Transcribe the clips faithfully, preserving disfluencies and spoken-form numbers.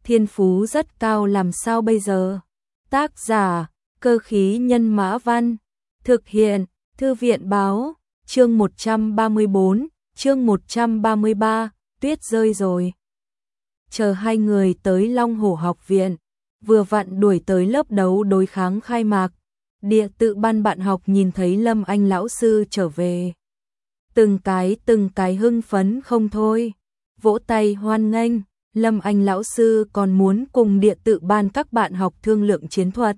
thiên phú rất cao làm sao bây giờ? Tác giả, Cơ khí nhân mã văn, thực hiện, Thư viện báo, chương một trăm ba mươi bốn, chương một trăm ba mươi ba, tuyết rơi rồi. Chờ hai người tới Long Hổ học viện, vừa vặn đuổi tới lớp đấu đối kháng khai mạc. Địa tự ban bạn học nhìn thấy Lâm Anh lão sư trở về. Từng cái từng cái hưng phấn không thôi, vỗ tay hoan nghênh. Lâm Anh lão sư còn muốn cùng địa tự ban các bạn học thương lượng chiến thuật.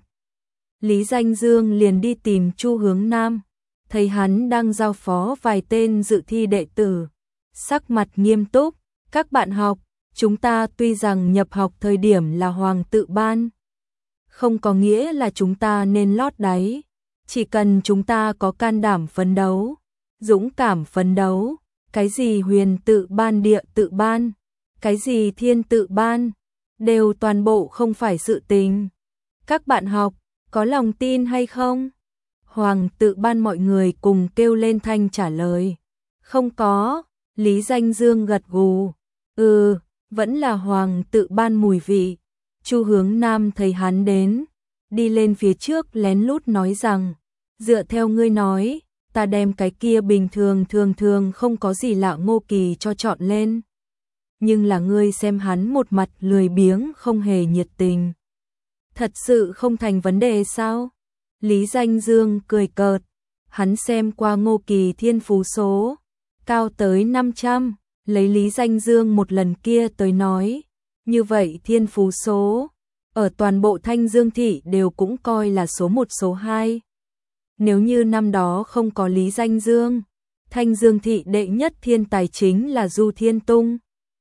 Lý Danh Dương liền đi tìm Chu Hướng Nam, thấy hắn đang giao phó vài tên dự thi đệ tử, sắc mặt nghiêm túc. Các bạn học, chúng ta tuy rằng nhập học thời điểm là hoàng tự ban, không có nghĩa là chúng ta nên lót đáy, chỉ cần chúng ta có can đảm phấn đấu, dũng cảm phấn đấu, cái gì huyền tự ban địa tự ban, cái gì thiên tự ban, đều toàn bộ không phải sự tình. Các bạn học, có lòng tin hay không? Hoàng tự ban mọi người cùng kêu lên thanh trả lời. Không có, Lý Danh Dương gật gù. Ừ, vẫn là hoàng tự ban mùi vị. Chu Hướng Nam thấy hắn đến, đi lên phía trước lén lút nói rằng, dựa theo ngươi nói, ta đem cái kia bình thường thường thường không có gì lạ Ngô Kỳ cho chọn lên. Nhưng là ngươi xem hắn một mặt lười biếng không hề nhiệt tình. Thật sự không thành vấn đề sao? Lý Danh Dương cười cợt, hắn xem qua Ngô Kỳ thiên phú số, cao tới năm trăm, lấy Lý Danh Dương một lần kia tới nói, như vậy thiên phú số, ở toàn bộ Thanh Dương thị đều cũng coi là số một số hai. Nếu như năm đó không có Lý Danh Dương, Thanh Dương thị đệ nhất thiên tài chính là Du Thiên Tung,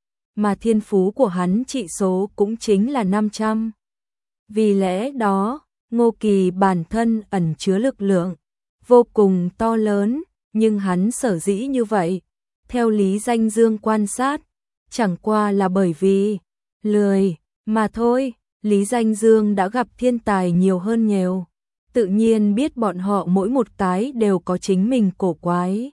mà thiên phú của hắn trị số cũng chính là năm trăm. Vì lẽ đó, Ngô Kỳ bản thân ẩn chứa lực lượng vô cùng to lớn, nhưng hắn sở dĩ như vậy, theo Lý Danh Dương quan sát, chẳng qua là bởi vì lười mà thôi. Lý Danh Dương đã gặp thiên tài nhiều hơn nhiều, tự nhiên biết bọn họ mỗi một cái đều có chính mình cổ quái.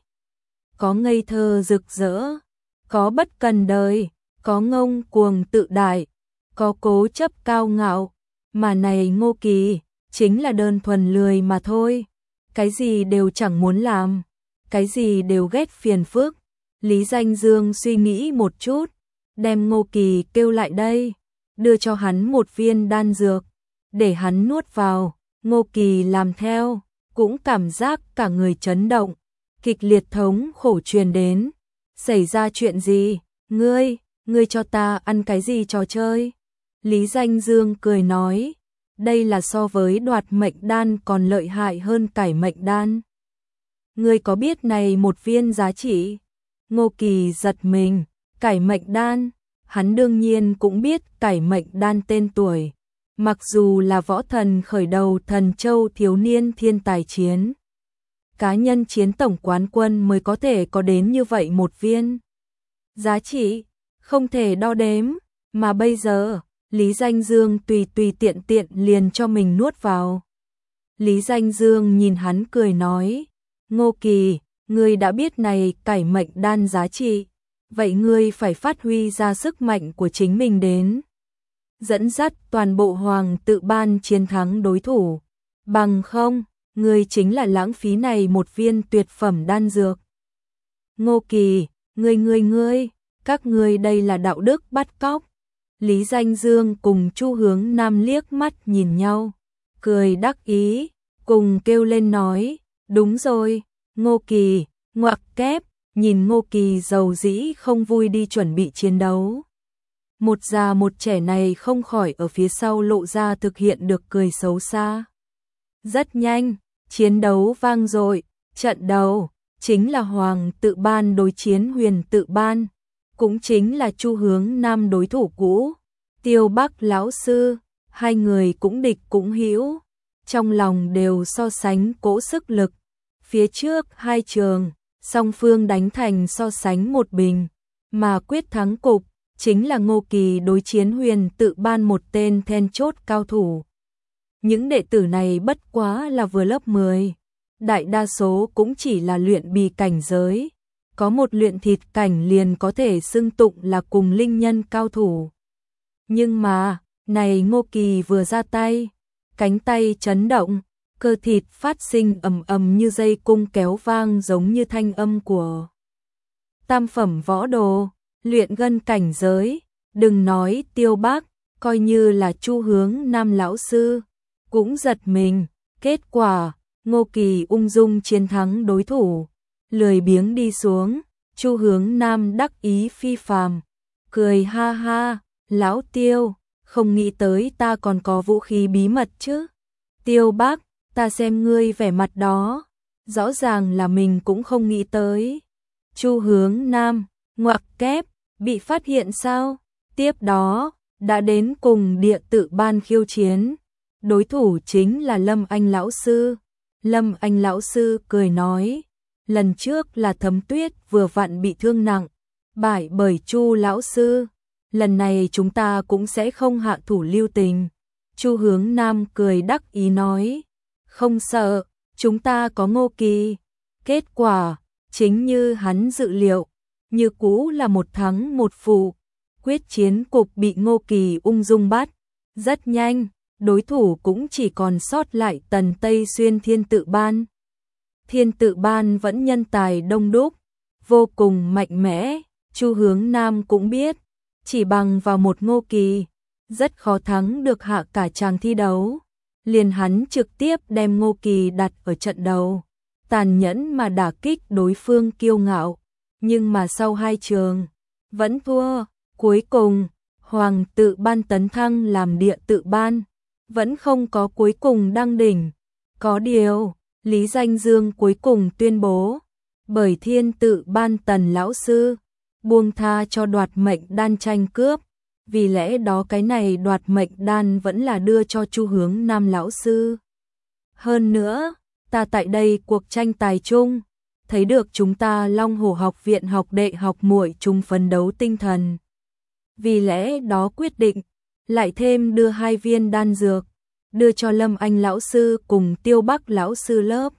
Có ngây thơ rực rỡ, có bất cần đời, có ngông cuồng tự đại, có cố chấp cao ngạo, mà này Ngô Kỳ chính là đơn thuần lười mà thôi, cái gì đều chẳng muốn làm, cái gì đều ghét phiền phức. Lý Danh Dương suy nghĩ một chút, đem Ngô Kỳ kêu lại đây, đưa cho hắn một viên đan dược, để hắn nuốt vào. Ngô Kỳ làm theo, cũng cảm giác cả người chấn động, kịch liệt thống khổ truyền đến. Xảy ra chuyện gì? Ngươi, ngươi cho ta ăn cái gì trò chơi? Lý Danh Dương cười nói, đây là so với đoạt mệnh đan còn lợi hại hơn cải mệnh đan. Ngươi có biết này một viên giá trị? Ngô Kỳ giật mình, cải mệnh đan, hắn đương nhiên cũng biết cải mệnh đan tên tuổi. Mặc dù là võ thần khởi đầu Thần Châu thiếu niên thiên tài chiến, cá nhân chiến tổng quán quân mới có thể có đến như vậy một viên. Giá trị không thể đo đếm, mà bây giờ Lý Danh Dương tùy tùy tiện tiện liền cho mình nuốt vào. Lý Danh Dương nhìn hắn cười nói, Ngô Kỳ, ngươi đã biết này cải mệnh đan giá trị, vậy ngươi phải phát huy ra sức mạnh của chính mình đến, dẫn dắt toàn bộ hoàng tự ban chiến thắng đối thủ, bằng không, ngươi chính là lãng phí này một viên tuyệt phẩm đan dược. Ngô Kỳ, ngươi ngươi ngươi, các ngươi đây là đạo đức bắt cóc. Lý Danh Dương cùng Chu Hướng Nam liếc mắt nhìn nhau, cười đắc ý, cùng kêu lên nói, đúng rồi, Ngô Kỳ, ngoặc kép, nhìn Ngô Kỳ giàu dĩ không vui đi chuẩn bị chiến đấu. Một già một trẻ này không khỏi ở phía sau lộ ra thực hiện được cười xấu xa. Rất nhanh, chiến đấu vang dội, trận đầu chính là hoàng tự ban đối chiến huyền tự ban, cũng chính là Chu Hướng Nam đối thủ cũ, Tiêu Bắc lão sư, hai người cũng địch cũng hữu, trong lòng đều so sánh cỗ sức lực. Phía trước hai trường, song phương đánh thành so sánh một bình, mà quyết thắng cục chính là Ngô Kỳ đối chiến huyền tự ban một tên then chốt cao thủ. Những đệ tử này bất quá là vừa lớp mười, đại đa số cũng chỉ là luyện bì cảnh giới, có một luyện thịt cảnh liền có thể xưng tụng là cùng linh nhân cao thủ. Nhưng mà, này Ngô Kỳ vừa ra tay, cánh tay chấn động, cơ thịt phát sinh ầm ầm như dây cung kéo vang giống như thanh âm của tam phẩm võ đồ, luyện gân cảnh giới, đừng nói Tiêu Bác, coi như là Chu Hướng Nam lão sư, cũng giật mình, kết quả, Ngô Kỳ ung dung chiến thắng đối thủ, lười biếng đi xuống, Chu Hướng Nam đắc ý phi phàm, cười ha ha, lão Tiêu, không nghĩ tới ta còn có vũ khí bí mật chứ. Tiêu Bác, ta xem ngươi vẻ mặt đó, rõ ràng là mình cũng không nghĩ tới. Chu Hướng Nam, ngoặc kép, bị phát hiện sao? Tiếp đó, đã đến cùng địa tự ban khiêu chiến. Đối thủ chính là Lâm Anh lão sư. Lâm Anh lão sư cười nói, lần trước là Thấm Tuyết vừa vặn bị thương nặng, bại bởi Chu lão sư. Lần này chúng ta cũng sẽ không hạ thủ lưu tình. Chu Hướng Nam cười đắc ý nói, không sợ, chúng ta có Ngô Kỳ. Kết quả, chính như hắn dự liệu, như cũ là một thắng một phụ, quyết chiến cục bị Ngô Kỳ ung dung bắt. Rất nhanh, đối thủ cũng chỉ còn sót lại Tần Tây Xuyên Thiên Tự Ban. Thiên Tự Ban vẫn nhân tài đông đúc, vô cùng mạnh mẽ, Chu Hướng Nam cũng biết, chỉ bằng vào một Ngô Kỳ, rất khó thắng được hạ cả chàng thi đấu. Liền hắn trực tiếp đem Ngô Kỳ đặt ở trận đầu, tàn nhẫn mà đả kích đối phương kiêu ngạo, nhưng mà sau hai trường, vẫn thua. Cuối cùng, Hoàng Tự Ban tấn thăng làm địa tự ban, vẫn không có cuối cùng đăng đỉnh. Có điều, Lý Danh Dương cuối cùng tuyên bố, bởi Thiên Tự Ban Tần lão sư, buông tha cho đoạt mệnh đan tranh cướp, vì lẽ đó cái này đoạt mệnh đan vẫn là đưa cho Chu Hướng Nam lão sư. Hơn nữa, ta tại đây cuộc tranh tài chung, thấy được chúng ta Long Hổ học viện học đệ học muội chung phấn đấu tinh thần. Vì lẽ đó quyết định, lại thêm đưa hai viên đan dược, đưa cho Lâm Anh lão sư cùng Tiêu Bắc lão sư lớp.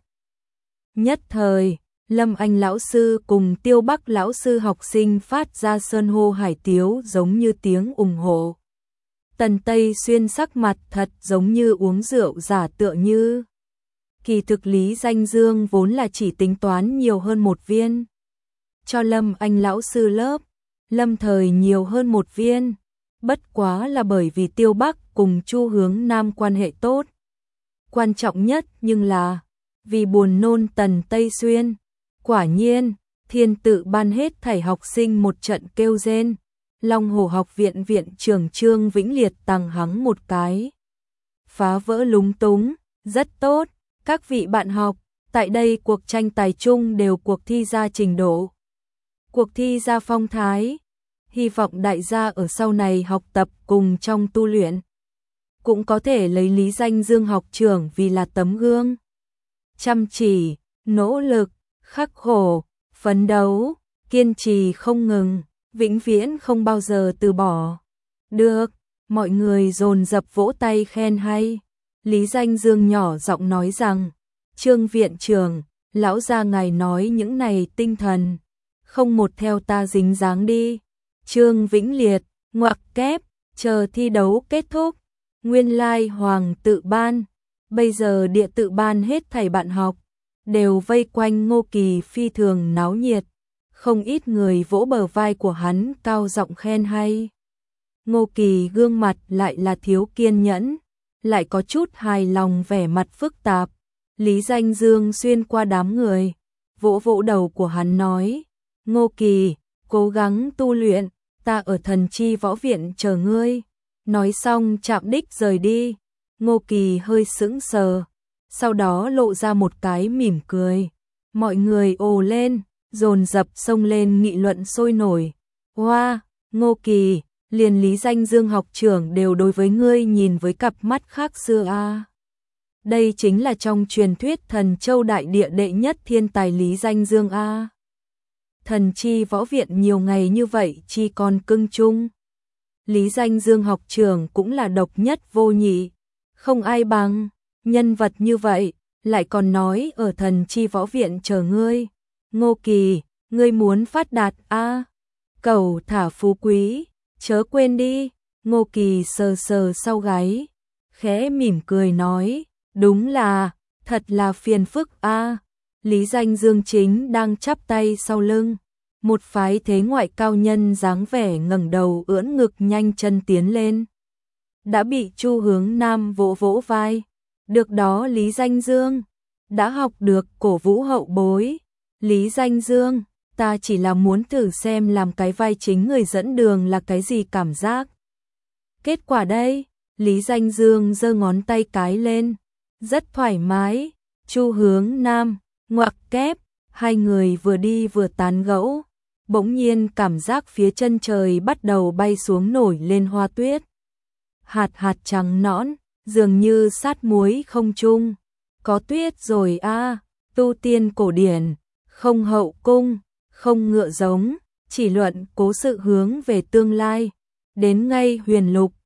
Nhất thời, Lâm Anh lão sư cùng Tiêu Bắc lão sư học sinh phát ra sơn hô hải tiếu giống như tiếng ủng hộ. Tần Tây Xuyên sắc mặt thật giống như uống rượu giả tựa như. Kỳ thực Lý Danh Dương vốn là chỉ tính toán nhiều hơn một viên. Cho Lâm Anh lão sư lớp, lâm thời nhiều hơn một viên. Bất quá là bởi vì Tiêu Bắc cùng Chu Hướng Nam quan hệ tốt. Quan trọng nhất nhưng là vì buồn nôn Tần Tây Xuyên. Quả nhiên, Thiên Tự Ban hết thảy học sinh một trận kêu rên. Long Hổ học viện viện trưởng Trương Vĩnh Liệt tằng hắng một cái. Phá vỡ lúng túng, rất tốt, các vị bạn học, tại đây cuộc tranh tài chung đều cuộc thi ra trình độ. Cuộc thi ra phong thái, hy vọng đại gia ở sau này học tập cùng trong tu luyện. Cũng có thể lấy Lý Danh Dương học trưởng vì là tấm gương. Chăm chỉ, nỗ lực, khắc khổ, phấn đấu, kiên trì không ngừng, vĩnh viễn không bao giờ từ bỏ. Được, mọi người dồn dập vỗ tay khen hay. Lý Danh Dương nhỏ giọng nói rằng, Trương viện trưởng, lão gia ngài nói những này tinh thần, không một theo ta dính dáng đi. Trương Vĩnh Liệt, ngoặc kép, chờ thi đấu kết thúc, nguyên lai Hoàng Tự Ban, bây giờ địa tự ban hết thảy bạn học, đều vây quanh Ngô Kỳ phi thường náo nhiệt, không ít người vỗ bờ vai của hắn cao giọng khen hay. Ngô Kỳ gương mặt lại là thiếu kiên nhẫn, lại có chút hài lòng vẻ mặt phức tạp. Lý Danh Dương xuyên qua đám người, vỗ vỗ đầu của hắn nói, Ngô Kỳ, cố gắng tu luyện, ta ở Thần Chi Võ Viện chờ ngươi. Nói xong chạm đích rời đi, Ngô Kỳ hơi sững sờ, sau đó lộ ra một cái mỉm cười. Mọi người ồ lên, dồn dập xông lên nghị luận sôi nổi. Hoa, wow, Ngô Kỳ, liền Lý Danh Dương học trưởng đều đối với ngươi nhìn với cặp mắt khác xưa a. À. Đây chính là trong truyền thuyết Thần Châu đại địa đệ nhất thiên tài Lý Danh Dương a. À. Thần Chi Võ Viện nhiều ngày như vậy chi còn cưng chung. Lý Danh Dương học trưởng cũng là độc nhất vô nhị, không ai bằng, nhân vật như vậy, lại còn nói ở Thần Chi Võ Viện chờ ngươi. Ngô Kỳ, ngươi muốn phát đạt a, à? Cầu thả phú quý, chớ quên đi, Ngô Kỳ sờ sờ sau gáy, khẽ mỉm cười nói, đúng là, thật là phiền phức a. Lý Danh Dương chính đang chắp tay sau lưng, một phái thế ngoại cao nhân dáng vẻ ngẩng đầu ưỡn ngực nhanh chân tiến lên. Đã bị Chu Hướng Nam vỗ vỗ vai, được đó Lý Danh Dương, đã học được cổ vũ hậu bối. Lý Danh Dương, ta chỉ là muốn thử xem làm cái vai chính người dẫn đường là cái gì cảm giác. Kết quả đây, Lý Danh Dương giơ ngón tay cái lên, rất thoải mái. Chu Hướng Nam, ngoặc kép, hai người vừa đi vừa tán gẫu, bỗng nhiên cảm giác phía chân trời bắt đầu bay xuống nổi lên hoa tuyết. Hạt hạt trắng nõn, dường như sát muối không trung. Có tuyết rồi a, tu tiên cổ điển, không hậu cung, không ngựa giống, chỉ luận cố sự hướng về tương lai. Đến ngay huyền lục,